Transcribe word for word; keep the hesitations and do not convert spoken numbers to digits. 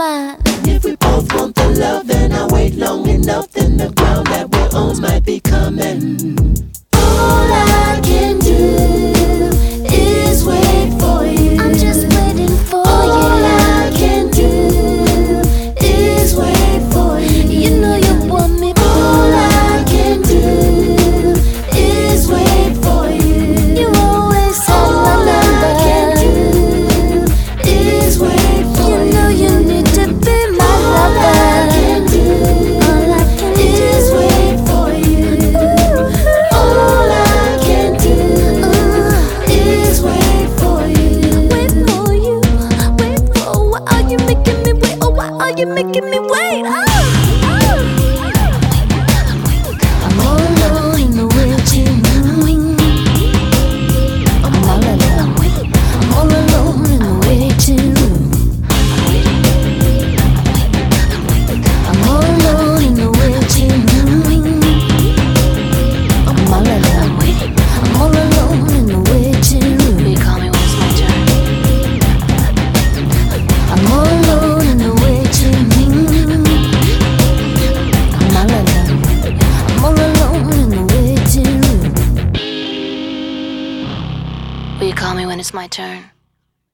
mine. And if we both want the love and I wait long enough, then the ground that we're on might be coming. All I can do is wait for you. I'm just waiting for All you. All I can do is wait for you. You know you want me. All I can do is wait for you. You always have my All number. I can do is wait for you. You know you need to be my All I lover. can do All I can is do wait for you. All I can do is wait for you. wait for you. Wait for why are you making me wait? Oh, why are you making me wait? Oh, oh. I'm all alone in the waiting room. I'm all alone. I'm all alone in the waiting room. I'm all alone in the waiting room. I'm all alone. I'm all alone in the waiting room. You call me when it's my turn. I'm all alone in the waiting room. I'm all alone. I'm all alone in the waiting room. Will you call me when it's my turn?